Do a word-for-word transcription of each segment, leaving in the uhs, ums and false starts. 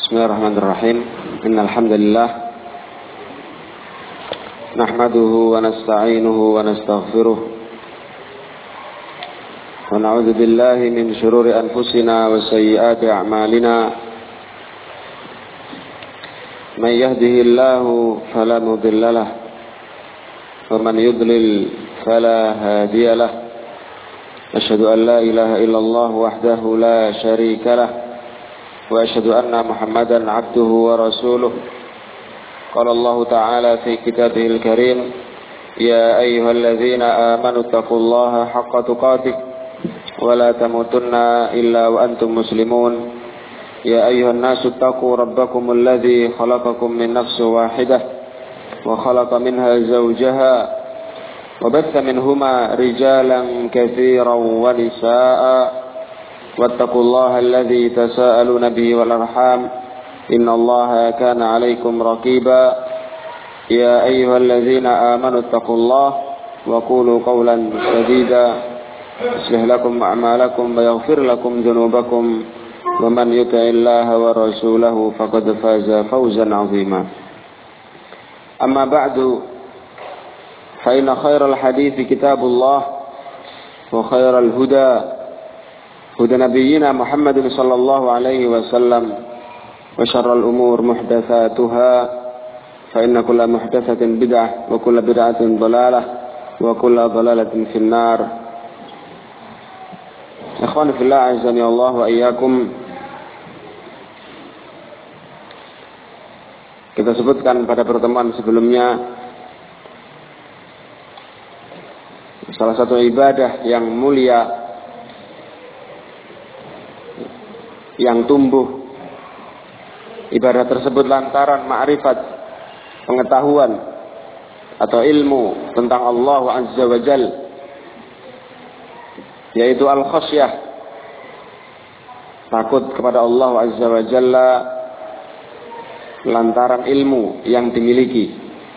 Bismillahirrahmanirrahim. Innal hamdalillah nahmaduhu wa nasta'inuhu wa nastaghfiruh wa na'udzu billahi min shururi anfusina wa sayyiati a'malina. Man yahdihillahu fala mudilla lahu wa man yudlil fala hadiya lahu. Asyhadu an la ilaha illallah wahdahu la syarika lahu wa asyhadu anna Muhammadan abduhu wa rasuluh. Qala Allah ta'ala fi kitabihil karim, ya ayyuhalladzina amanu taqullaha haqqa tuqatih wa la tamutunna illa wa antum muslimun. Ya ayyuhan nasu taqu rabbakumul ladzi khalaqakum min nafsin wahidah wa khalaqa minha zawjaha wa batha minhuma rijalan katsiran wa nisaa'a. واتقوا الله الذي تساءلون به والأرحام إن الله كان عليكم رقيبا يا أيها الذين آمنوا اتقوا الله وقولوا قولا سديدا يصلح لكم أعمالكم ويغفر لكم ذنوبكم ومن يطع الله ورسوله فقد فاز فوزا عظيما. أما بعد فإن خير الحديث كتاب الله وخير الهدى هدى نبينا محمد صلى الله عليه وسلم وشر الأمور محدثاتها فإن كل محدثة بدعة وكل بدعة ضلالة وكل ضلالة في النار. إخواني في الله أعزني الله وإياكم. Kita sebutkan pada pertemuan sebelumnya salah satu ibadah yang mulia yang tumbuh. Ibadah tersebut lantaran ma'rifat, pengetahuan atau ilmu tentang Allah Azza wa Jal, yaitu al-khasyah, takut kepada Allah Azza wa Jalla lantaran ilmu yang dimiliki.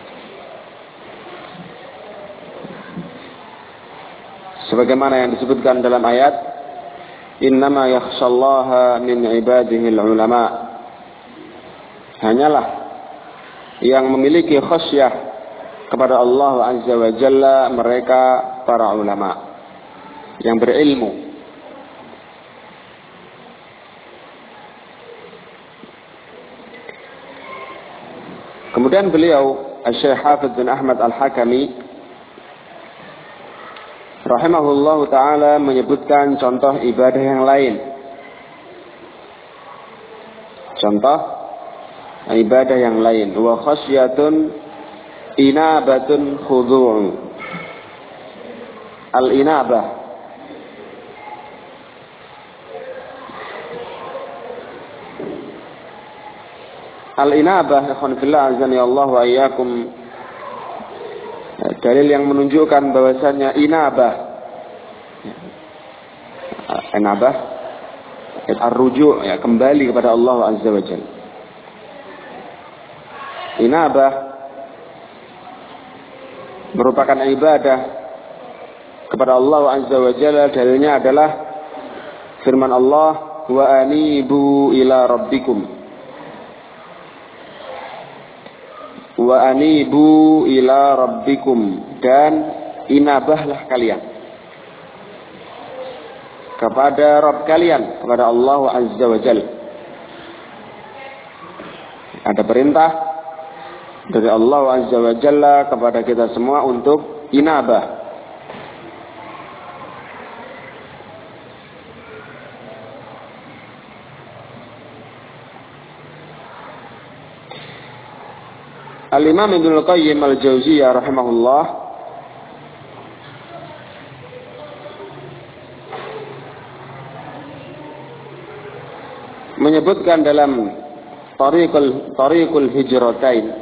Sebagaimana yang disebutkan dalam ayat, innama yakhshallaha min ibadihil ulama. Hanyalah yang memiliki khasyah kepada Allah Azza wa Jalla mereka para ulama yang berilmu. Kemudian beliau Asy-Syaikh Hafidz bin Ahmad Al-Hakami rahimahullahu ta'ala menyebutkan contoh ibadah yang lain. Contoh ibadah yang lain. Wa khasyatun inabatun khudu'. Al-inabah Al-inabah ikhwan fillah azani Allah wa iyyakum, dalil yang menunjukkan bahwasanya inabah, inabah, ar-ruju' ya, kembali kepada Allah Azza wa Jalla. Inabah merupakan ibadah kepada Allah Azza wa Jalla. Dalilnya adalah firman Allah, wa anibu ila rabbikum. Wa anibu ila rabbikum, dan inabahlah kalian kepada Rabb kalian, kepada Allah Azza wa Jalla. Ada perintah dari Allah Azza wa Jalla kepada kita semua untuk inabah. Al-Imam Ibnul Qayyim Al-Jauziyah rahimahullah menyebutkan dalam Tariqul Tariqul Hijratain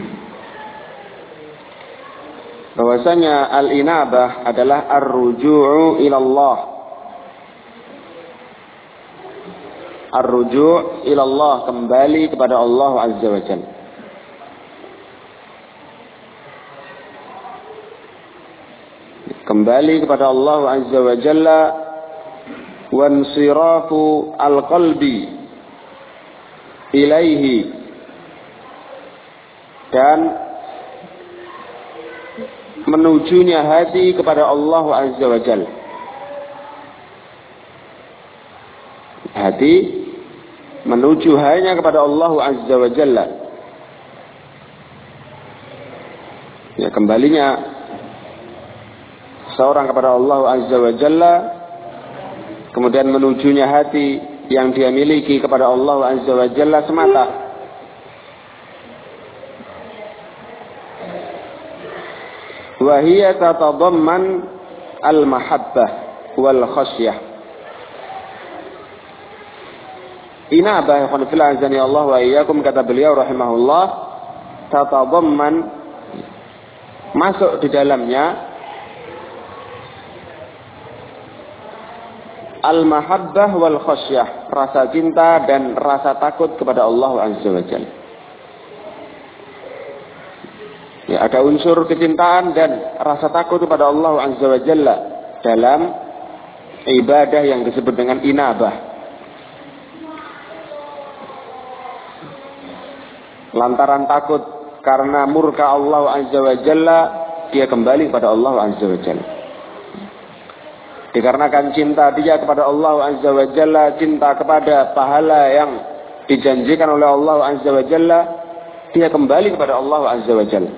bahwasanya al-inabah adalah ar-ruju'u ila Allah. Ar-ruju' ila Allah, kembali kepada Allah Azza wa Jalla. Kembali kepada Allah Azza wa Jalla wansirafu al-qalbi ilaihi, dan menujunya hati kepada Allah Azza wa Jalla. Hati menuju hanya kepada Allah Azza wa Jalla. Ya, kembalinya seorang kepada Allah Azza wa Jalla, kemudian menujunya hati yang dia miliki kepada Allah Azza wa Jalla semata. Wa hiya tatadamman al-mahabbah wal khasyah. Inabah ikhwan fillah azani Allah wa iyyakum, kata beliau rahimahullah, tatadamman, masuk di dalamnya al-mahabbah wal khasyah, rasa cinta dan rasa takut kepada Allah Azza wa Jalla. Ya, ada unsur kecintaan dan rasa takut kepada Allah Azza wa Jalla dalam ibadah yang disebut dengan inabah. Lantaran takut karena murka Allah Azza wa Jalla, dia kembali kepada Allah Azza wa Jalla. Dikarenakan cinta dia kepada Allah Azza wa Jalla, cinta kepada pahala yang dijanjikan oleh Allah Azza wa Jalla, dia kembali kepada Allah Azza wa Jalla.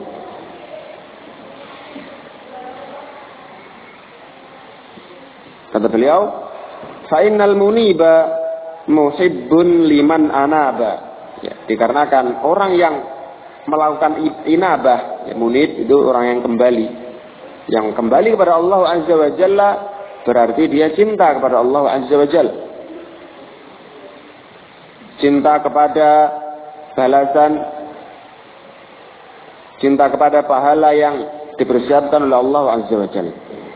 Kata beliau, fa innal muniba muhibbun liman anaba. Ya, dikarenakan orang yang melakukan inabah, ya, munib itu orang yang kembali, yang kembali kepada Allah Azza wa Jalla, berarti dia cinta kepada Allah Azza wa Jalla, cinta kepada balasan, cinta kepada pahala yang dipersiapkan oleh Allah Azza wa Jalla.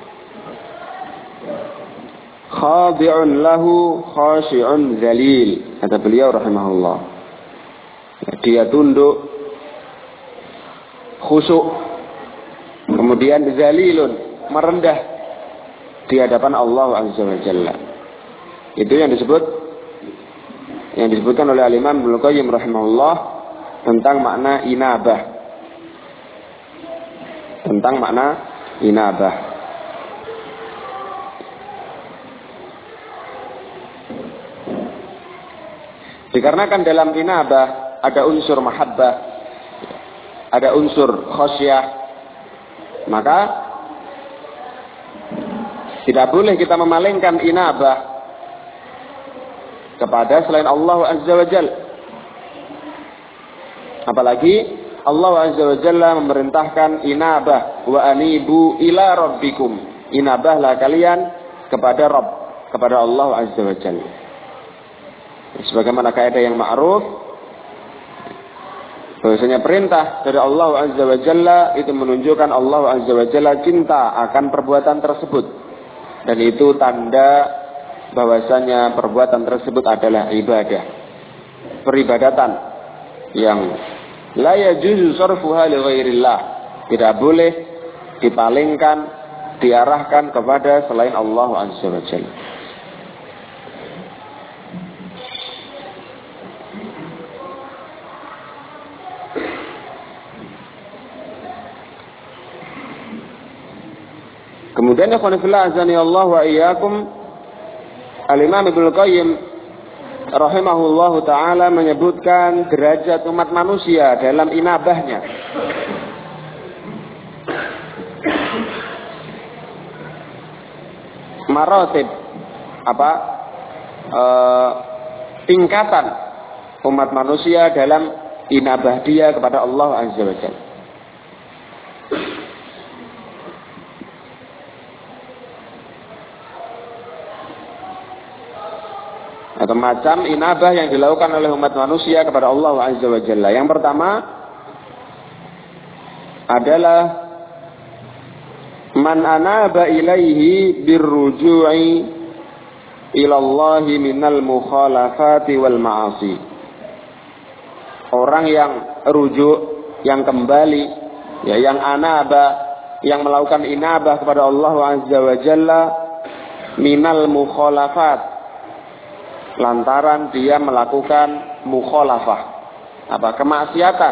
Khadi'un lahu khashi'un zalil, kata beliau rahimahullah. Dia tunduk, khusyuk, kemudian zalilun, merendah di hadapan Allah Azza wa Jalla. Itu yang disebut, yang disebutkan oleh Al-Imam Ibnu Qayyim rahimahullah tentang makna inabah, tentang makna inabah. Dikarenakan dalam inabah ada unsur mahabbah, ada unsur khasyah, maka tidak boleh kita memalingkan inabah kepada selain Allah Azza wa Jalla. Apalagi Allah Azza wa Jalla memerintahkan inabah, wa anibu ila rabbikum, inabahlah kalian kepada Rabb, kepada Allah Azza wa Jalla. Sebagaimana kaidah yang ma'ruf, bahwasanya perintah dari Allah Azza wa Jalla itu menunjukkan Allah Azza wa Jalla cinta akan perbuatan tersebut, dan itu tanda bahwasanya perbuatan tersebut adalah ibadah, peribadatan yang la yajuzu sarfuha li ghairillah, tidak boleh dipalingkan, diarahkan kepada selain Allah Azza wa Jalla. Kemudian ikhwan fillah azani Allah wa iyyakum, Al-Imam Ibnu Qayyim rahimahullahu taala menyebutkan derajat umat manusia dalam inabahnya. Maratib, apa e, tingkatan umat manusia dalam inabah dia kepada Allah Azza wa Jalla. Atau macam inabah yang dilakukan oleh umat manusia kepada Allah Azza wa Jalla. Yang pertama adalah man anaba ilaihi birruju'i ilallahi minal mukhalafati wal ma'asi. Orang yang rujuk, yang kembali, ya, yang anaba, yang melakukan inabah kepada Allah Azza wa Jalla minal mukhalafat, lantaran dia melakukan mukhalafah, apa kemaksiatan.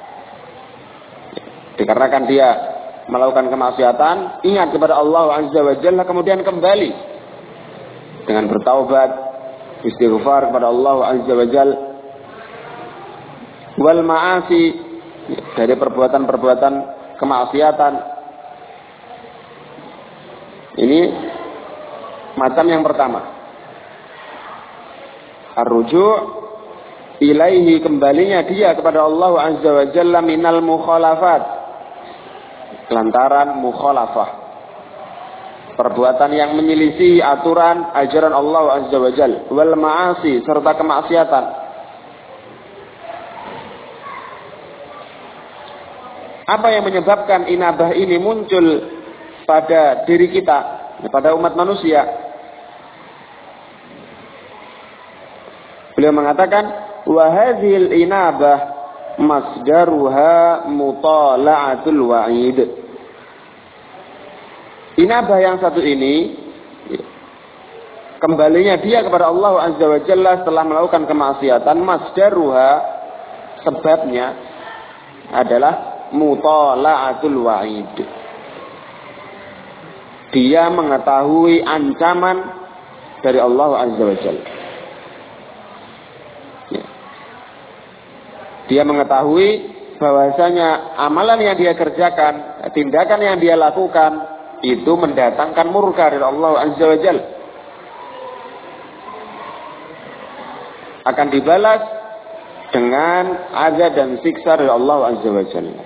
Dikarenakan dia melakukan kemaksiatan, ingat kepada Allah Azza wa Jalla, kemudian kembali dengan bertaubat, istighfar kepada Allah Azza wa Jalla, wal ma'asi, dari perbuatan-perbuatan kemaksiatan. Ini macam yang pertama. Ar-ruju' ilaihi, kembalinya dia kepada Allah Azza wa Jalla minal mukhalafat, lantaran mukhalafah, perbuatan yang menyelisih aturan ajaran Allah Azza wa Jalla, wal ma'asi, serta kemaksiatan. Apa yang menyebabkan inabah ini muncul pada diri kita, pada umat manusia? Beliau mengatakan, wa hadhil inabah masdaruha mutala'atul wa'id. Inabah yang satu ini, kembalinya dia kepada Allah Azza wa Jalla setelah melakukan kemaksiatan, masdaruha, sebabnya adalah mutala'atul wa'id. Dia mengetahui ancaman dari Allah Azza wa Jalla. Dia mengetahui bahwasanya amalan yang dia kerjakan, tindakan yang dia lakukan, itu mendatangkan murka dari Allah Azza wa Jalla. Akan dibalas dengan azab dan siksa dari Allah Azza wa Jalla.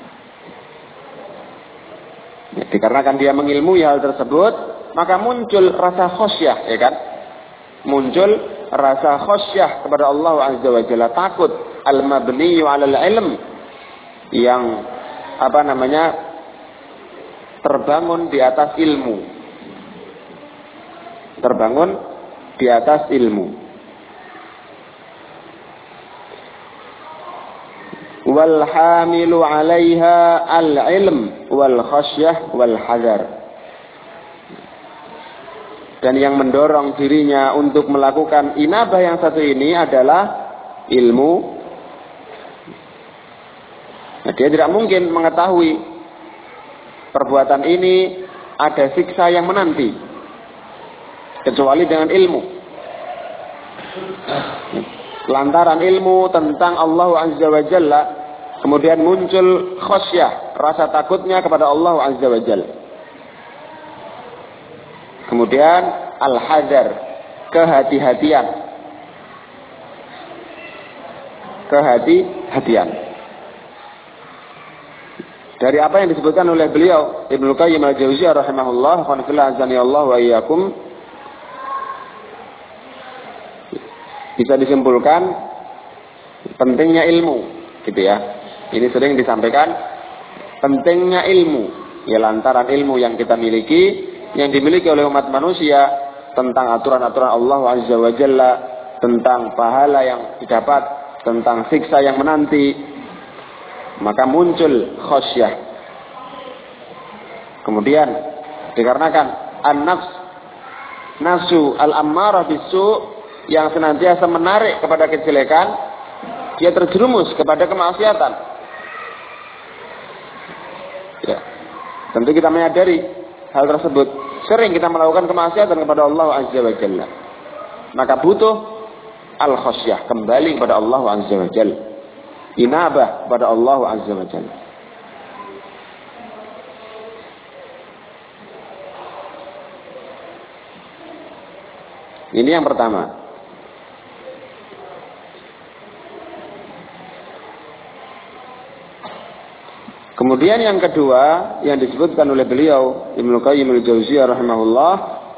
Ya, dikarenakan dia mengilmui hal tersebut, maka muncul rasa khosyah, ya kan? Muncul rasa khosyah kepada Allah Azza wa Jalla, takut, al-mabniyu 'alal ilm, yang apa namanya? terbangun di atas ilmu. Terbangun di atas ilmu. Wal hamilu 'alaiha al-ilm wal khasyah wal hadar. Dan yang mendorong dirinya untuk melakukan inabah yang satu ini adalah ilmu. Nah, dia tidak mungkin mengetahui perbuatan ini ada siksa yang menanti kecuali dengan ilmu. Lantaran ilmu tentang Allah Azza wa Jalla, kemudian muncul khosyah, rasa takutnya kepada Allah Azza wa Jalla. Kemudian al-hadar, kehati-hatian. Kehati-hatian. Dari apa yang disebutkan oleh beliau Ibnu Qayyim al-Jauziyah rahimahullah, qanfillah azani Allah wa iyyakum, bisa disimpulkan pentingnya ilmu, gitu ya. Ini sering disampaikan pentingnya ilmu, ya lantaran ilmu yang kita miliki, yang dimiliki oleh umat manusia tentang aturan-aturan Allah Azza wa Jalla, tentang pahala yang didapat, tentang siksa yang menanti, maka muncul khosyah. Kemudian dikarenakan an-nafs, nafsu al-ammarah bisu', yang senantiasa menarik kepada kejelekan, dia terjerumus kepada kemaksiatan. Ya, tentu kita menyadari hal tersebut. Sering kita melakukan kemaksiatan kepada Allah Azza wa Jalla. Maka butuh al-khosyah, kembali kepada Allah Azza wa Jalla. Inabah kepada Allah Azza wa Jalla. Ini yang pertama. Kemudian yang kedua yang disebutkan oleh beliau Ibnu Qayyim al-Jauziyah rahimahullah,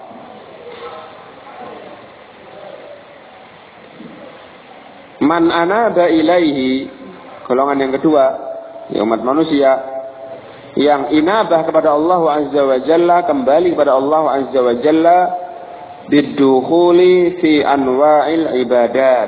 man anaba ilaihi, golongan yang kedua, ya umat manusia yang inabah kepada Allah Azza wa Jalla, kembali kepada Allah Azza wa Jalla, bidukhuli fi anwa'il ibadat,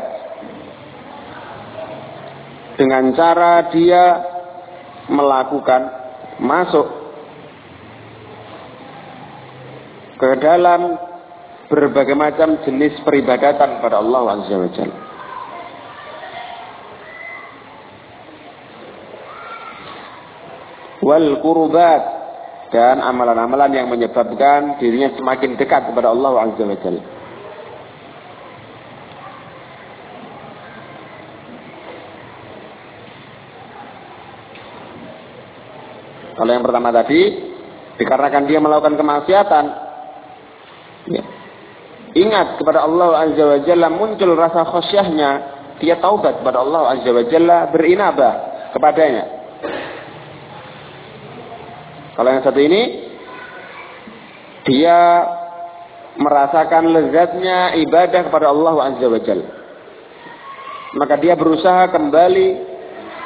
dengan cara dia melakukan, masuk ke dalam berbagai macam jenis peribadatan kepada Allah Azza wa Jalla. Wal qurbat, dan amalan-amalan yang menyebabkan dirinya semakin dekat kepada Allah Azza wa Jalla. Kalau yang pertama tadi, dikarenakan dia melakukan kemaksiatan, ya, ingat kepada Allah Azza wa Jalla, muncul rasa khosyahnya, dia taubat kepada Allah Azza wa Jalla, berinabah kepadanya. Kalau yang satu ini, dia merasakan lezatnya ibadah kepada Allah Azza wa Jalla, maka dia berusaha kembali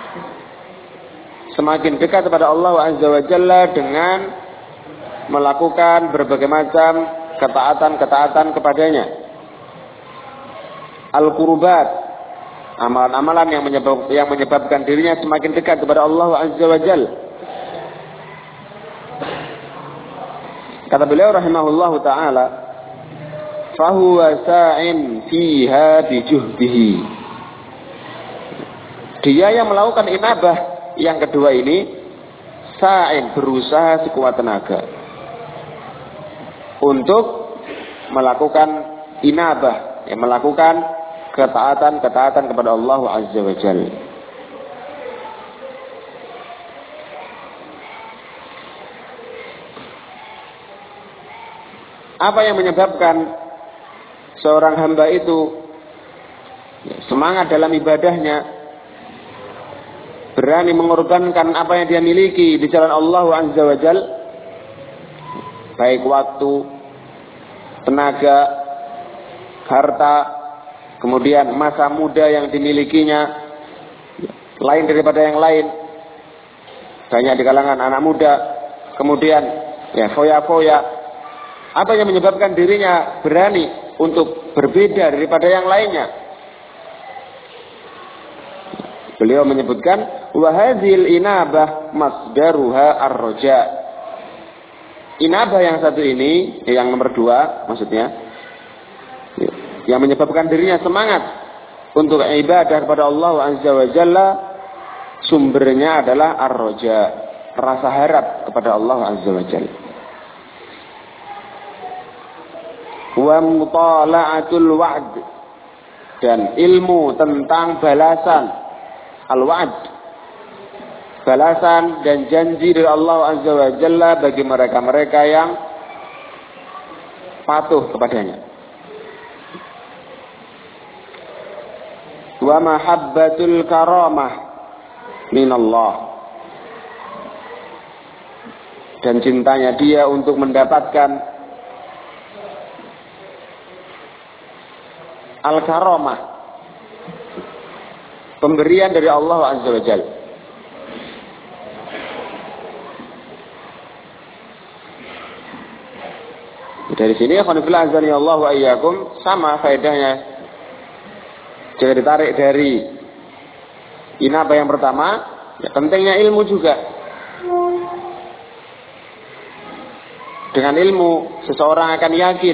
semakin dekat kepada Allah Azza wa Jalla dengan melakukan berbagai macam ketaatan-ketaatan kepadanya. Al-qurbat, amalan-amalan yang, menyebab, yang menyebabkan dirinya semakin dekat kepada Allah Azza wa Jalla. Kata beliau rahimahullahu ta'ala, fahuwa sa'in fiha bijuhdihi. Dia yang melakukan inabah yang kedua ini, sa'in, berusaha sekuat tenaga untuk melakukan inabah, yang melakukan ketaatan-ketaatan kepada Allah Azza wa Jalla. Apa yang menyebabkan seorang hamba itu semangat dalam ibadahnya, berani mengorbankan apa yang dia miliki di jalan Allah Azza wa Jalla, baik waktu, tenaga, harta, kemudian masa muda yang dimilikinya, lain daripada yang lain, banyak di kalangan anak muda, kemudian ya foya-foya. Apa yang menyebabkan dirinya berani untuk berbeda daripada yang lainnya? Beliau menyebutkan wahazil inabah masdaruha ar-roja. Inabah yang satu ini, yang nomor dua maksudnya, yang menyebabkan dirinya semangat untuk ibadah kepada Allah Azza wa Jalla, sumbernya adalah ar-roja, rasa harap kepada Allah Azza wa Jalla. Wa mutala'atul wa'd, dan ilmu tentang balasan al-wa'd, balasan dan janji dari Allah Azza wa Jalla bagi mereka-mereka yang patuh kepadanya. Wa mahabbatul karamah minallah, dan cintanya dia untuk mendapatkan al-karamah, pemberian dari Allah Azza wa Jalla. Dari sini khonifillah azani Allah wa iyyakum, sama faedahnya jika ditarik dari inabah yang pertama, ya pentingnya ilmu juga. Dengan ilmu seseorang akan yakin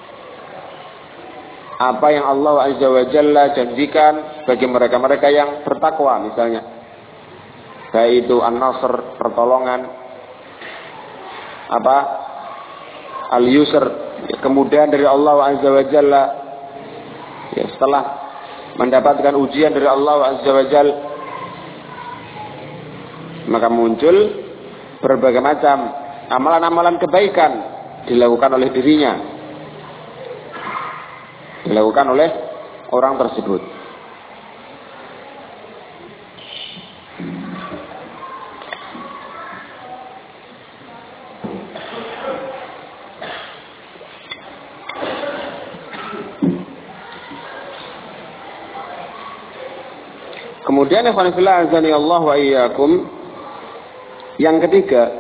apa yang Allah Azza wa Jalla janjikan bagi mereka-mereka yang bertakwa, misalnya baik itu an-nasr, pertolongan, apa al-yusr, ya, kemudian dari Allah Azza wa Jalla, ya, setelah mendapatkan ujian dari Allah Azza wa Jalla, maka muncul berbagai macam amalan-amalan kebaikan dilakukan oleh dirinya, dilakukan oleh orang tersebut. Kemudian ikhwan fillah azani Allah wa iyyakum, yang ketiga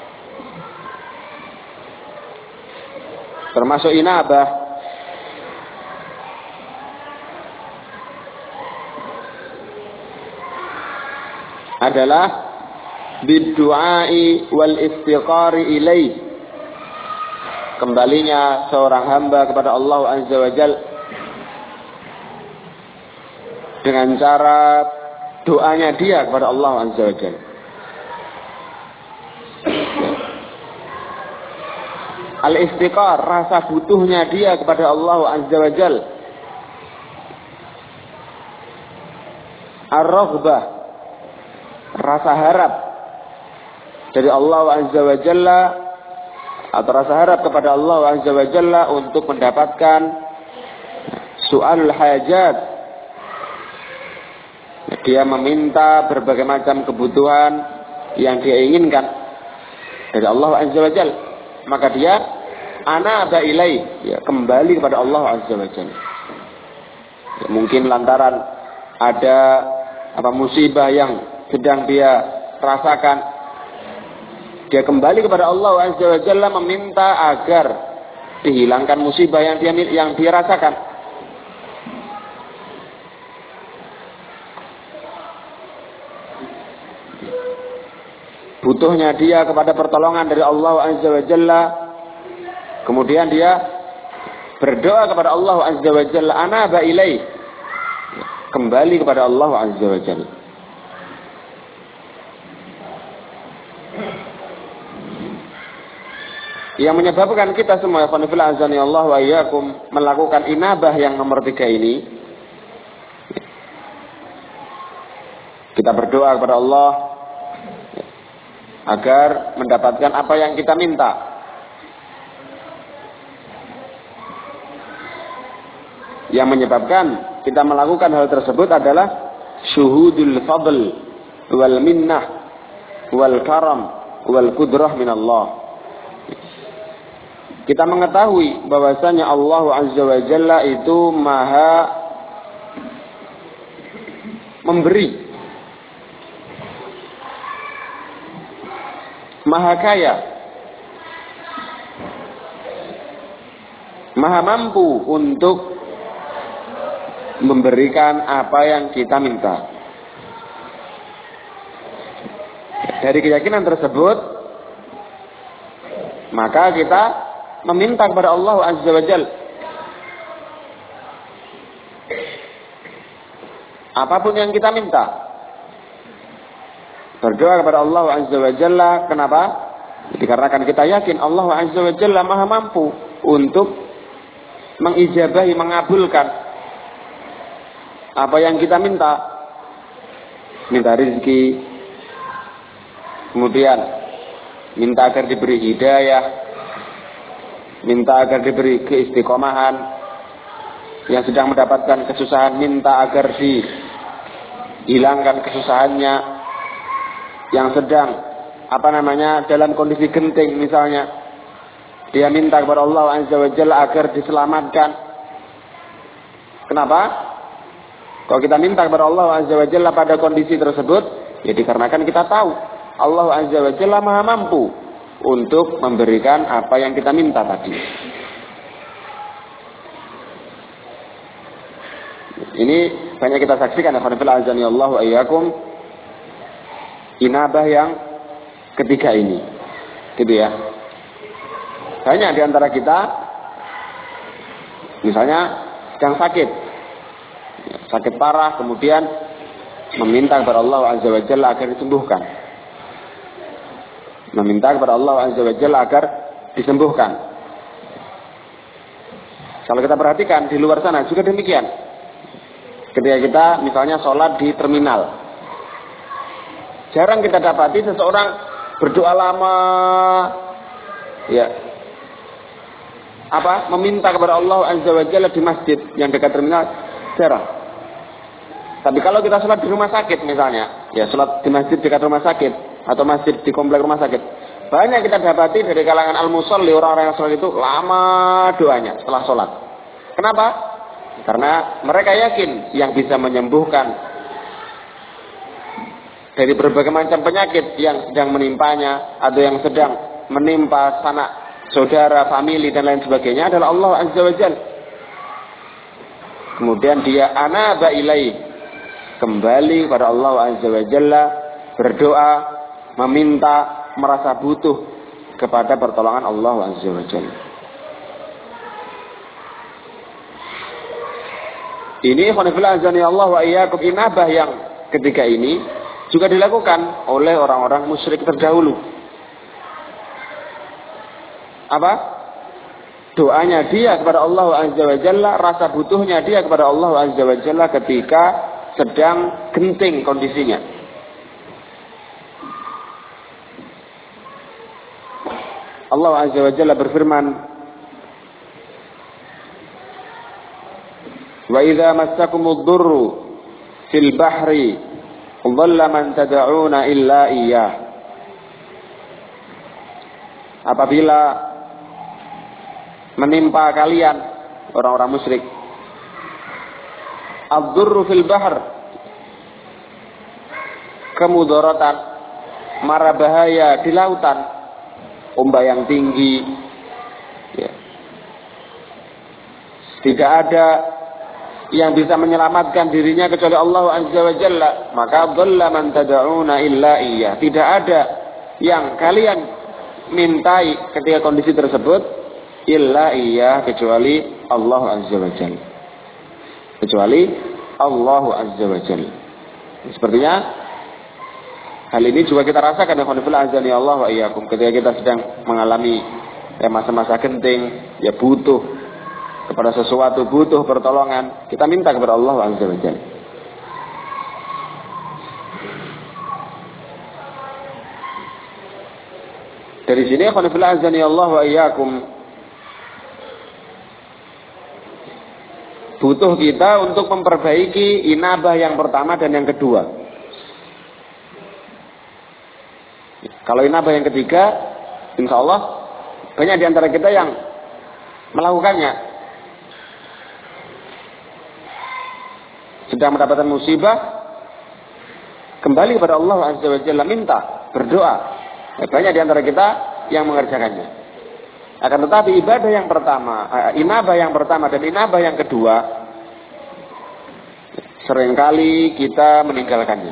termasuk inabah adalah bidduai wal istiqari ilaih, kembalinya seorang hamba kepada Allah Azza wa Jal dengan cara doanya dia kepada Allah Azza wa Jal. Al-istiqar, rasa butuhnya dia kepada Allah Azza wa Jal. Ar-raghbah, rasa harap dari Allah Azza wa Jalla, atau rasa harap kepada Allah Azza wa Jalla untuk mendapatkan su'alul hajat. Dia meminta berbagai macam kebutuhan yang dia inginkan dari Allah Azza wa Jalla. Maka dia anaba ilai, ya, kembali kepada Allah Azza wa Jalla. Ya, mungkin lantaran ada apa musibah yang sedang dia rasakan, dia kembali kepada Allah Azza wa Jalla meminta agar dihilangkan musibah yang dia yang dia rasakan. Butuhnya dia kepada pertolongan dari Allah Azza wa Jalla. Kemudian dia berdoa kepada Allah Azza wa Jalla, anaba ilai, kembali kepada Allah Azza wa Jalla. Yang menyebabkan kita semua, ya khonifil azani Allah wa iyyakum, melakukan inabah yang nomor tiga ini, kita berdoa kepada Allah agar mendapatkan apa yang kita minta. Yang menyebabkan kita melakukan hal tersebut adalah syuhudul fadl wal minnah wal karam wal qudrah min Allah. Kita mengetahui bahwasanya Allah Azza wa Jalla itu maha memberi, maha kaya, maha mampu untuk memberikan apa yang kita minta. Dari keyakinan tersebut, maka kita meminta kepada Allah Azza wa Jalla apapun yang kita minta. Berdoa kepada Allah Azza wa Jalla. Kenapa? Dikarenakan kita yakin Allah Azza wa Jalla maha mampu untuk mengijabahi, mengabulkan apa yang kita minta. Minta rezeki, kemudian minta agar diberi hidayah, minta agar diberi keistiqomahan. Yang sedang mendapatkan kesusahan, minta agar dihilangkan kesusahannya. Yang sedang apa namanya dalam kondisi genting misalnya, dia minta kepada Allah Azza wa Jalla agar diselamatkan. Kenapa? Kalau kita minta kepada Allah Azza wa Jalla pada kondisi tersebut, ya dikarenakan kita tahu Allah Azza wa Jalla maha mampu untuk memberikan apa yang kita minta tadi. Ini banyak kita saksikan, ya khonifil azani Allah wa iyyakum, inabah yang ketiga ini, gitu ya. Banyak di antara kita, misalnya sedang sakit, sakit parah, kemudian meminta kepada Allah Azza wa Jalla agar disembuhkan, meminta kepada Allah Azza wa Jalla agar disembuhkan. Kalau kita perhatikan di luar sana juga demikian. Ketika kita misalnya sholat di terminal, jarang kita dapati seseorang berdoa lama, ya, apa, meminta kepada Allah Azza wa Jalla di masjid yang dekat terminal, jarang. Tapi kalau kita sholat di rumah sakit misalnya, ya sholat di masjid dekat rumah sakit atau masjid di komplek rumah sakit, banyak kita dapati dari kalangan al-musalli, orang-orang yang sholat itu lama doanya setelah sholat. Kenapa? Karena mereka yakin yang bisa menyembuhkan dari berbagai macam penyakit yang sedang menimpanya atau yang sedang menimpa sanak saudara, famili dan lain sebagainya adalah Allah Azza wa Jalla. Kemudian dia anaba ilai, kembali kepada Allah Azza wa Jalla, berdoa, meminta, merasa butuh kepada pertolongan Allah Azza wa Jalla. Ini khonifillah azani Allah wa iyyakum, inabah yang ketiga ini juga dilakukan oleh orang-orang musyrik terdahulu. Apa? Doanya dia kepada Allah Azza wa Jalla, rasa butuhnya dia kepada Allah Azza wa Jalla ketika sedang genting kondisinya. Allah Azza wa Jalla berfirman, wa idza massakumud durru fil bahri dhalla man tad'una illa iyyah. Apabila menimpa kalian orang-orang musyrik ad-durru fil bahr, kemudaratan, mara bahaya di lautan, ombak yang tinggi, ya. Tidak ada yang bisa menyelamatkan dirinya kecuali Allah Azza wa Jalla, maka dhalla man tad'una illa iyyah. Tidak ada yang kalian mintai ketika kondisi tersebut illa iyyah, kecuali Allah Azza wa Jalla. Kecuali Allah Azza wa Jalla. Sepertinya hal ini juga kita rasakan ya khonifillah azani Allah wa iyyakum, ketika kita sedang mengalami ya masa-masa genting, ya butuh kepada sesuatu, butuh pertolongan, kita minta kepada Allah Azza wa Jalla. Dari sini khonifillah azani Allah wa iyyakum, butuh kita untuk memperbaiki inabah yang pertama dan yang kedua. Kalau inabah yang ketiga, insya Allah banyak di antara kita yang melakukannya. Sedang mendapatkan musibah, kembali kepada Allah Azza wa Jalla, minta, berdoa. Banyak di antara kita yang mengerjakannya. Akan tetapi ibadah yang pertama, inabah yang pertama dan inabah yang kedua, seringkali kita meninggalkannya.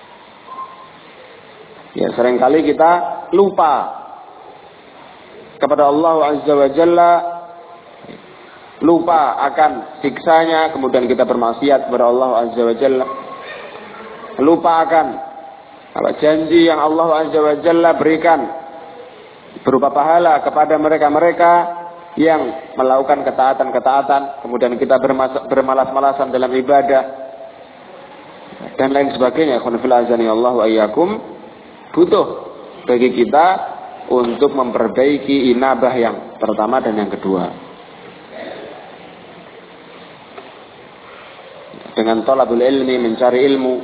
Ya, seringkali kita lupa kepada Allah Azza wa Jalla, lupa akan siksanya, kemudian kita bermaksiat kepada Allah Azza wa Jalla, lupa akan apa janji yang Allah Azza wa Jalla berikan berupa pahala kepada mereka-mereka yang melakukan ketaatan-ketaatan, kemudian kita bermalas-malasan dalam ibadah dan lain sebagainya. Khonifillah azani Allah wa iyyakum, butuh bagi kita untuk memperbaiki inabah yang pertama dan yang kedua. Dengan thalabul ilmi, mencari ilmu,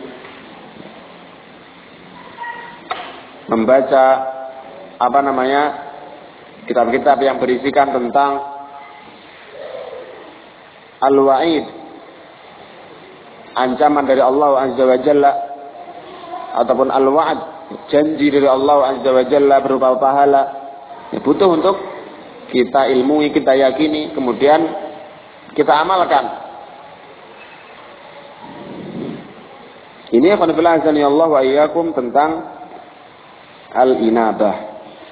membaca apa namanya kitab-kitab yang berisikan tentang al-wa'id, ancaman dari Allah Azza wa Jalla, ataupun al-wa'd, janji dari Allah Azza wa Jalla berupa pahala. Ya, butuh untuk kita ilmui, kita yakini, kemudian kita amalkan. Ini khonifillah azani Allah wa iyyakum tentang al-inabah.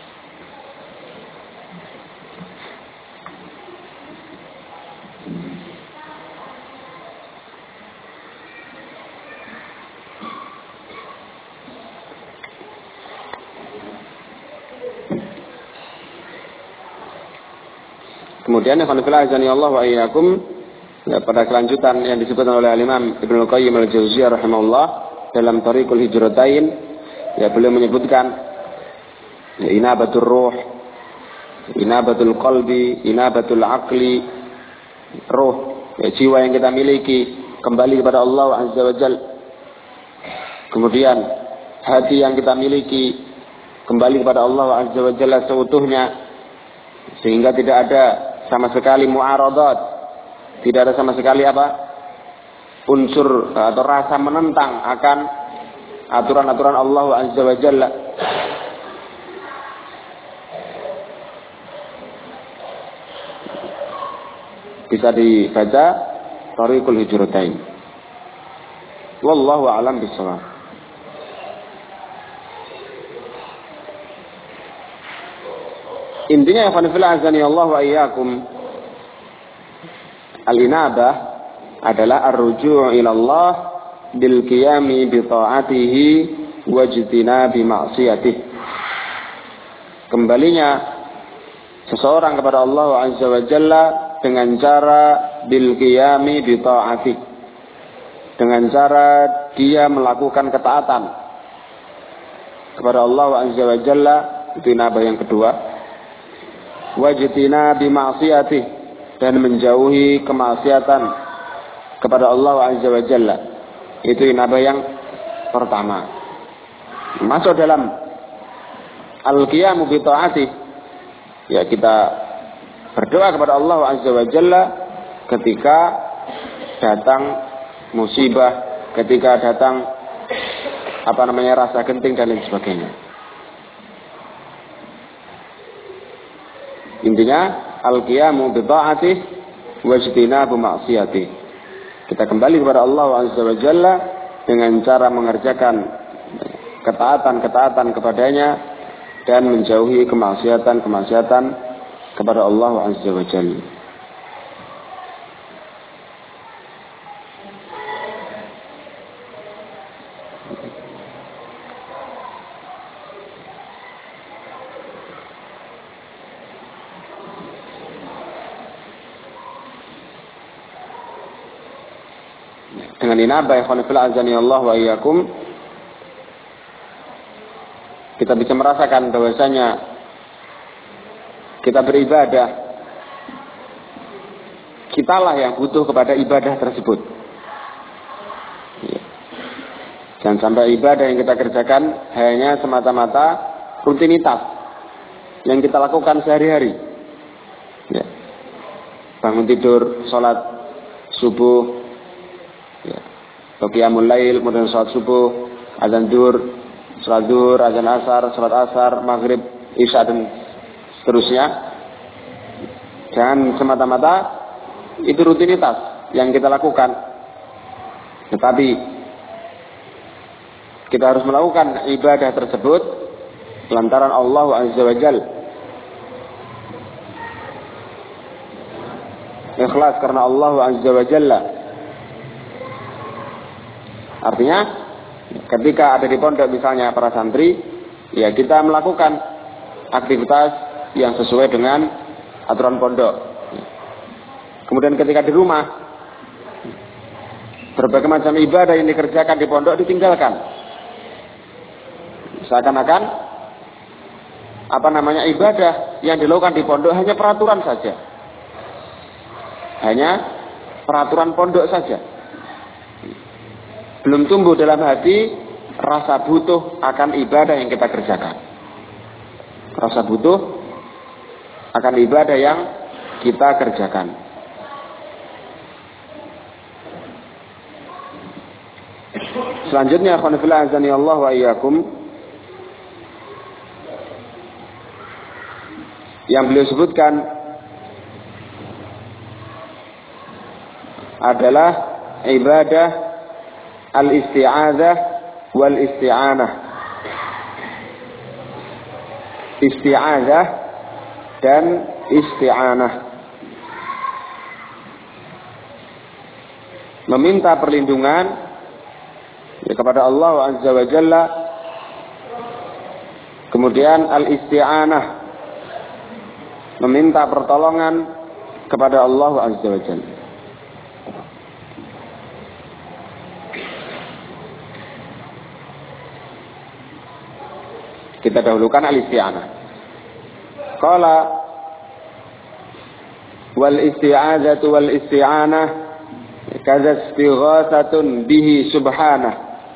Kemudian khonifillah azani Allah wa iyyakum, ya, pada kelanjutan yang disebutkan oleh Imam Ibnu Qayyim al-Jauziyah rahimahullah dalam Thariqul Hijratain, ya, beliau menyebutkan ya, inabatul ruh, inabatul qalbi, inabatul aqli, ruh, ya, jiwa yang kita miliki kembali kepada Allah Azza wa Jalla. Kemudian hati yang kita miliki kembali kepada Allah Azza wa Jalla seutuhnya, sehingga tidak ada sama sekali mu'aradat, tidak ada sama sekali apa unsur atau rasa menentang akan aturan-aturan Allah Azza wa Jalla. Bisa dibaca Thariqul Hijratain. Wallahu a'lam bishawab. Intinya ya khonifillah azani Allah wa iyyakum, al-inabah adalah ar-ruju' ila Allah bil qiyami bi ta'atihi wajtina bi ma'siyatih. Kembalinya seseorang kepada Allah Azza wa Jalla dengan cara bil qiyami bi ta'atih, dengan cara dia melakukan ketaatan kepada Allah Azza wa Jalla. Itu nabah yang kedua. Wajtina bi ma'siyatih, dan menjauhi kemaksiatan kepada Allah Azza wa Jalla. Itu nabah yang pertama. Masuk dalam al-qiyamu bi ta'atih, ya kita berdoa kepada Allah Azza wa Jalla ketika datang musibah, ketika datang apa namanya rasa genting dan lain sebagainya. Intinya al-qiyamu bi ta'atih wajtinabu ma'siyatih. Kita kembali kepada Allah Azza wa Jalla dengan cara mengerjakan ketaatan-ketaatan kepadanya dan menjauhi kemaksiatan-kemaksiatan kepada Allah Azza wa Jalla. Dengan inabah ikhwanifil azani Allah wa iyyakum, kita bisa merasakan bahwasanya kita beribadah, kitalah yang butuh kepada ibadah tersebut. Jangan sampai ibadah yang kita kerjakan hanya semata-mata rutinitas yang kita lakukan sehari-hari. Ya. Bangun tidur, sholat subuh, ya, qiyamul lail, kemudian sholat subuh, azan zuhur, sholat zuhur, azan asar, sholat asar, maghrib, isya dan seterusnya. Jangan semata-mata itu rutinitas yang kita lakukan, tetapi kita harus melakukan ibadah tersebut lantaran Allah Azza wa Jalla. Ikhlas karena Allah Azza wa Jalla. Artinya ketika ada di pondok misalnya para santri, ya kita melakukan aktivitas yang sesuai dengan aturan pondok. Kemudian ketika di rumah, berbagai macam ibadah yang dikerjakan di pondok ditinggalkan. Seakan-akan apa namanya ibadah yang dilakukan di pondok hanya peraturan saja. Hanya peraturan pondok saja. Belum tumbuh dalam hati rasa butuh akan ibadah yang kita kerjakan. Rasa butuh akan ibadah yang kita kerjakan. Selanjutnya khonifillah azani Allah wa iyyakum, yang beliau sebutkan adalah ibadah al-isti'adzah wal isti'anah. Isti'adzah dan isti'anah. Meminta perlindungan ya, kepada Allah Azza wa Jalla. Kemudian al-isti'anah, meminta pertolongan kepada Allah Azza wa Jalla. Kita dahulukan al-isti'anah. Qala wal isti'adzatu wal isti'anah kadza istighatsatun bihi subhanah.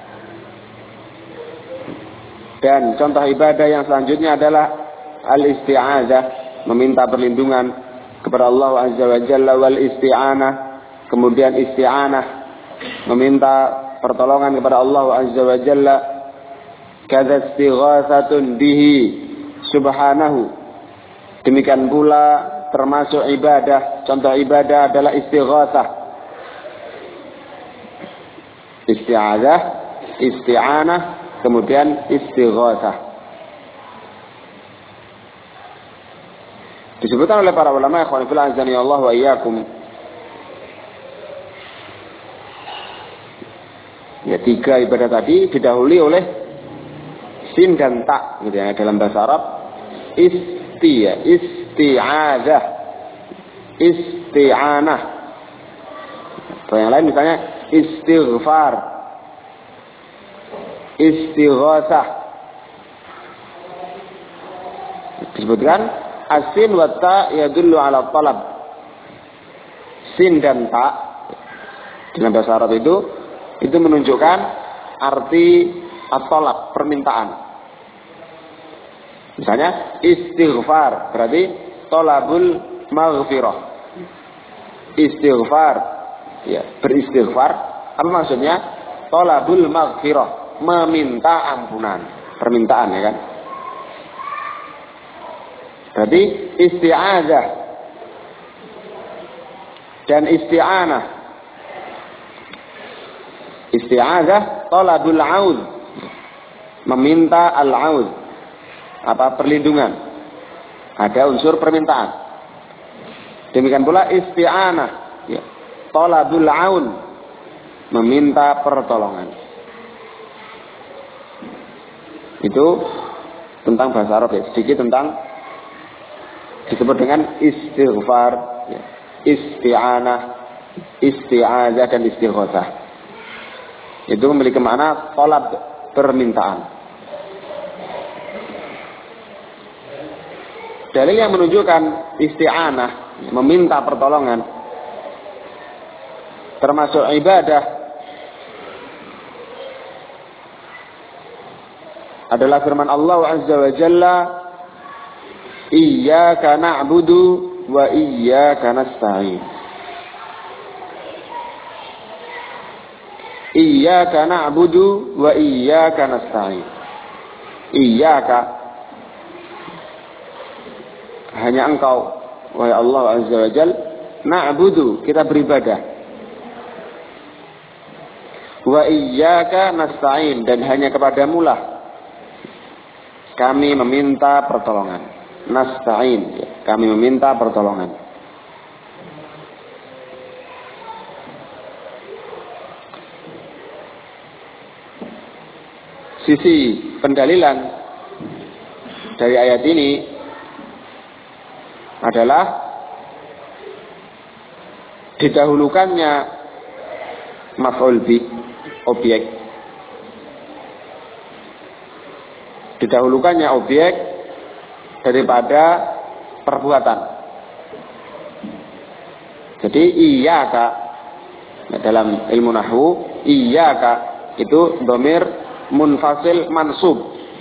Dan contoh ibadah yang selanjutnya adalah al-isti'adzah, meminta perlindungan kepada Allah Azza wa Jalla, wal isti'anah, kemudian isti'anah, meminta pertolongan kepada Allah Azza wa Jalla. Kadza istighatsatun bihi subhanahu. Demikian pula termasuk ibadah, contoh ibadah adalah istighatsah. Isti'adzah, isti'anah, kemudian istighatsah. Disebutkan oleh para ulama ikhwan fillah azani Allah wa iyyakum, Ya, tiga ibadah tadi didahului oleh sin dan ta, gitu ya. Dalam bahasa Arab isti, ya, isti'adzah, isti'anah. Atau yang lain misalnya istighfar, istighosah. Disebutkan asin wa ta yadullu ala talab. Sin dan ta dalam bahasa Arab itu itu menunjukkan arti at-talab, permintaan. Misalnya istighfar berarti talabul maghfirah. Istighfar, ya, beristighfar. Apa maksudnya? Talabul maghfirah, meminta ampunan, permintaan, ya kan? Berarti isti'adzah dan isti'anah. Isti'adzah talabul auz, meminta al-auz, apa, perlindungan. Ada unsur permintaan. Demikian pula isti'anah, ya, talabul aun, meminta pertolongan. Itu tentang bahasa Arab, ya. Sedikit tentang disebut dengan istighfar, ya, isti'anah, isti'adzah dan istighosah. Itu memiliki makna talab, permintaan. Dalil yang menunjukkan isti'anah, meminta pertolongan, termasuk ibadah, adalah firman Allah Azza wa Jalla, iyyaka na'budu wa iyyaka nasta'in. Iyyaka na'budu wa iyyaka nasta'in. Iyyaka, hanya Engkau, wahai Allah Azza wa Jalla, na'budu, kita beribadah. Wa iyyaka nasta'in, dan hanya kepadamu lah kami meminta pertolongan. Nasta'in, ya, kami meminta pertolongan. Sisi pendalilan dari ayat ini adalah didahulukannya maf'ul bi, objek. Didahulukannya objek daripada perbuatan. Jadi iyyaka, dalam ilmu nahwu, iyyaka itu dhamir munfasil mansub.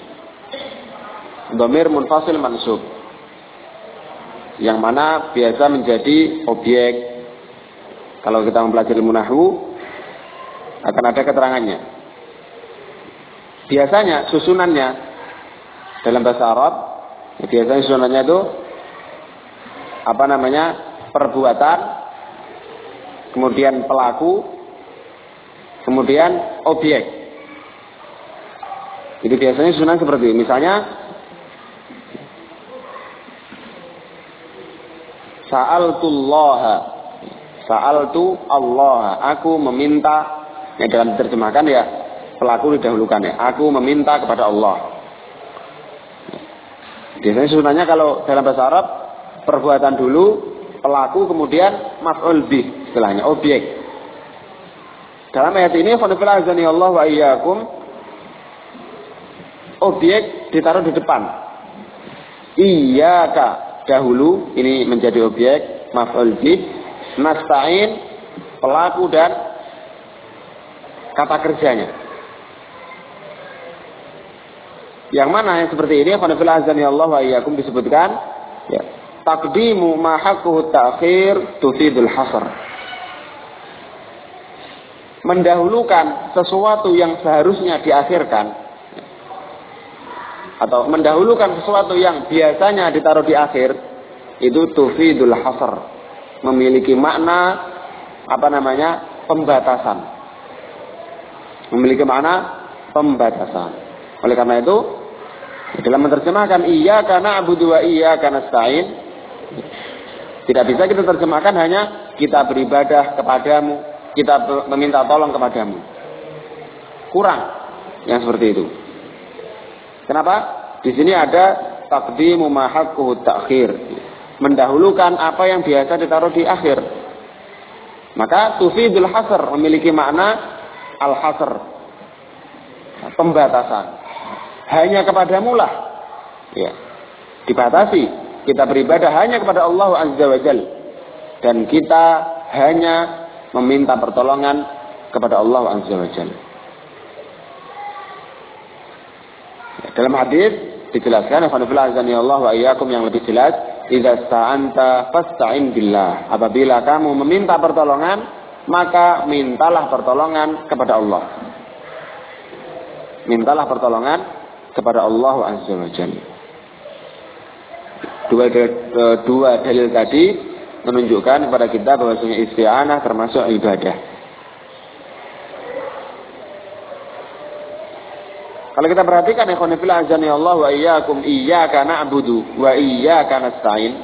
Dhamir munfasil mansub, yang mana biasa menjadi objek. Kalau kita mempelajari ilmu nahwu akan ada keterangannya. Biasanya susunannya dalam bahasa Arab, biasanya susunannya itu apa namanya, perbuatan, kemudian pelaku, kemudian objek. Jadi biasanya susunan seperti ini. Misalnya sa'altullaha, sa'altu Allah, aku meminta. Ya, dalam diterjemahkan ya pelaku didahulukan, ya, aku meminta kepada Allah. Biasanya susunannya kalau dalam bahasa Arab, perbuatan dulu, pelaku, kemudian maf'ul bih, istilahnya objek. Dalam ayat ini, khonifil azani Allah wa iyyakum, objek ditaruh di depan. Iyyaka dahulu, ini menjadi objek, maf'ul bih. Nasta'in pelaku dan kata kerjanya. Yang mana yang seperti ini, khonifil azani Allah wa iyyakum, disebutkan ya, taqdimu ma haqquhu ta'khir tufidul hasr. Mendahulukan sesuatu yang seharusnya diakhirkan, atau mendahulukan sesuatu yang biasanya ditaruh di akhir, itu tufidul hasr, memiliki makna apa namanya, pembatasan, memiliki makna pembatasan. Oleh karena itu, dalam menerjemahkan iyyaka na'budu wa iyyaka nasta'in, tidak bisa kita terjemahkan hanya kita beribadah kepadamu, kita meminta tolong kepadamu. kurang yang seperti itu. Kenapa? Di sini ada taqdimu ma haqquhu ta'khir. Mendahulukan apa yang biasa ditaruh di akhir. Maka tufidul hasr, memiliki makna al-hasr, pembatasan. Hanya kepadamu lah, ya, dibatasi. Kita beribadah hanya kepada Allah Azza wa Jalla, dan kita hanya meminta pertolongan kepada Allah Azza wa Jalla. Ya, dalam hadis dijelaskan, Allah wa iyyakum, yang lebih jelas, idza sta'anta fasta'in billah. Apabila kamu meminta pertolongan, maka mintalah pertolongan kepada Allah. Mintalah pertolongan kepada Allah Azza wa Jalla. Dua, dua dalil tadi menunjukkan kepada kita bahwasanya isti'anah termasuk ibadah. Kalau kita perhatikan, ikhwan fillah azani Allah wa iyyakum, iyyaka na'budu wa iyyaka nasta'in.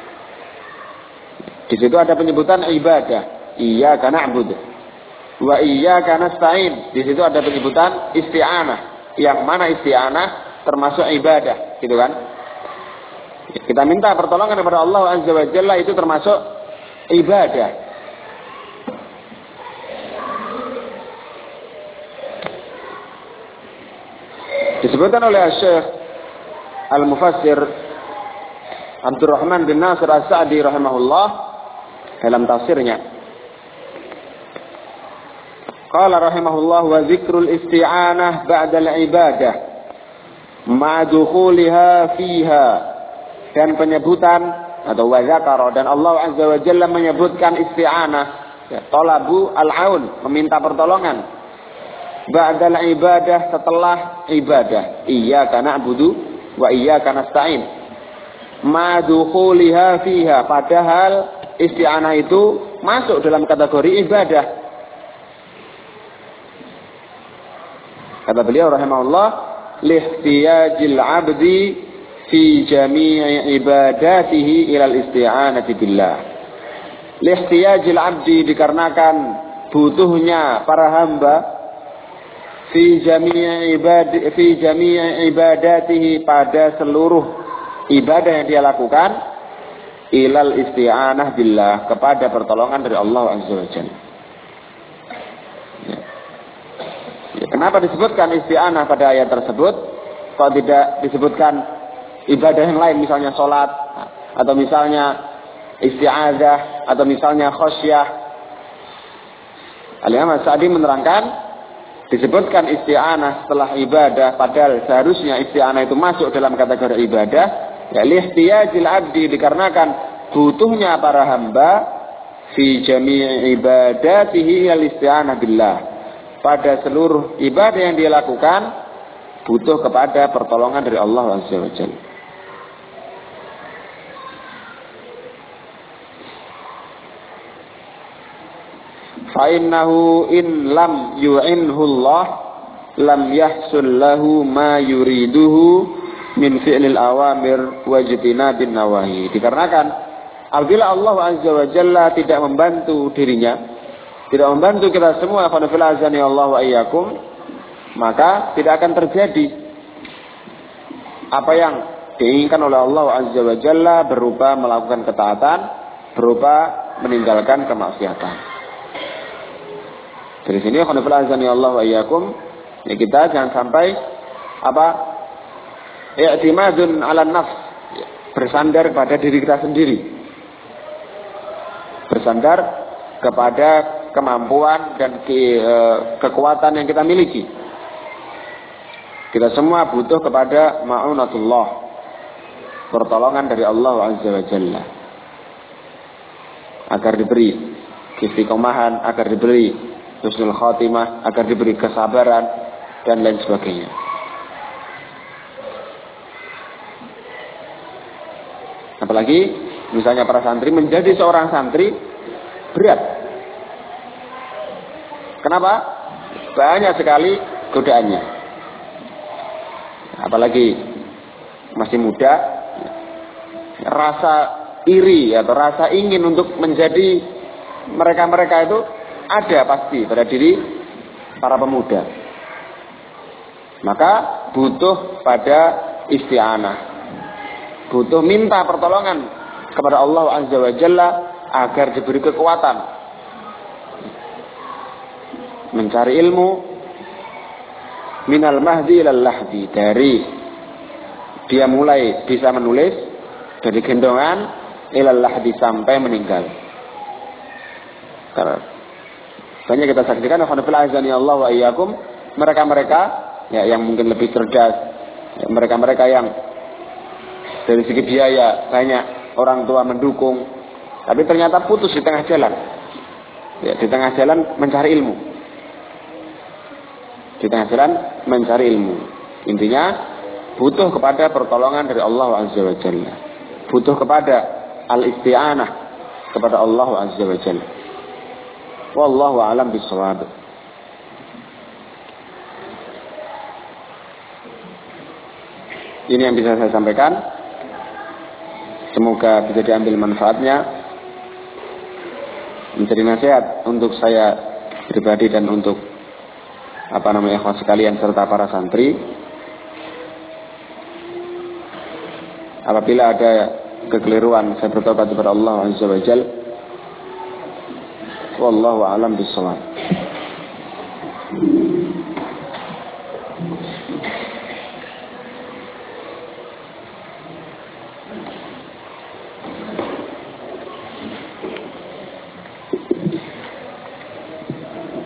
Di situ ada penyebutan ibadah, iyyaka na'budu wa iyyaka nasta'in. Di situ ada penyebutan isti'anah, yang mana isti'anah termasuk ibadah, gitu kan? Kita minta pertolongan kepada Allah Azza wa Jalla, itu termasuk ibadah. Disebutkan oleh Syekh Al-Mufassir Abdurrahman bin Nasir As-Sa'di rahimahullah dalam tafsirnya. Qala rahimahullah, wa zikrul isti'anah ba'da al-ibadah ma dukhuliha fiha. Dan penyebutan atau wa zakara, dan Allah Azza wa Jalla menyebutkan isti'anah, ya, talabu al-aun, meminta pertolongan, ba'dal ibadah, setelah ibadah, iyyaka na'budu wa iyyaka nasta'in, ma dukhuliha fiha, padahal isti'anah itu masuk dalam kategori ibadah. Kata beliau rahimahullah, lihtiyajil 'abdi fi jami'i ibadatihi ilal isti'anati billah. Lihtiyajil 'abdi, dikarenakan butuhnya para hamba, fi jami'i ibad fi jami'i ibadatihi, pada seluruh ibadah yang dia lakukan, ilal isti'anah billah, kepada pertolongan dari Allah Azza wa Jalla. Ya. Ya, kenapa disebutkan isti'anah pada ayat tersebut? Kalau tidak disebutkan ibadah yang lain, misalnya sholat, atau misalnya isti'adzah, atau misalnya khosyah? Al-Imam As-Sa'di menerangkan, disebutkan isti'anah setelah ibadah, padahal seharusnya isti'anah itu masuk dalam kategori ibadah. Ya, lihtiyajil 'abdi, dikarenakan butuhnya para hamba, fi jami'i ibadatihi al-isti'anah billah, pada seluruh ibadah yang dia lakukan butuh kepada pertolongan dari Allah Azza wa Jalla. Fa'innahu in lam yu'inhu Allah lam yahsul lahu ma yuriduhu min fi'lil awamir wajtinabin nawahi. Dikarenakan apabila Allah Azza wa Jalla tidak membantu dirinya, tidak membantu kita semua, fa fil azani Allah wa iyyakum, maka tidak akan terjadi apa yang diinginkan oleh Allah Azza wa Jalla, berupa melakukan ketaatan, berupa meninggalkan kemaksiatan. Dari sini khonifil azani Allah wa iyyakum, ya, kita jangan sampai apa? I'timadun 'alan nafs, bersandar pada diri kita sendiri. Bersandar kepada kemampuan dan ke, e, kekuatan yang kita miliki. Kita semua butuh kepada ma'unatullah, pertolongan dari Allah Azza wa Jalla, agar diberi istiqomahan, agar diberi husnul khatimah, agar diberi kesabaran, dan lain sebagainya. Apalagi misalnya para santri, menjadi seorang santri berat. Kenapa? Banyak sekali godaannya. Apalagi masih muda, rasa iri atau rasa ingin untuk menjadi mereka-mereka itu ada pasti pada diri para pemuda. Maka butuh pada isti'anah, butuh minta pertolongan kepada Allah Azza wa Jalla agar diberi kekuatan mencari ilmu minal mahdi ilal lahdi, dari dia mulai bisa menulis dari gendongan ilal lahdi sampai meninggal. Banyak kita saksikan Allah wa iyyakum, mereka-mereka ya yang mungkin lebih cerdas, ya, mereka-mereka yang dari segi biaya banyak orang tua mendukung, tapi ternyata putus di tengah jalan. Ya, di tengah jalan mencari ilmu. Di tengah jalan mencari ilmu. Intinya butuh kepada pertolongan dari Allah Azza wa Jalla. Butuh kepada al-isti'anah kepada Allah Azza wa Jalla. Wallahu a'lam bishawab. Ini yang bisa saya sampaikan. Semoga bisa diambil manfaatnya, menjadi nasihat untuk saya pribadi dan untuk apa namanya ikhwan sekalian serta para santri. Apabila ada kekeliruan, saya bertobat kepada Allah Azza wa Jalla. Wallahu a'lam bishawab.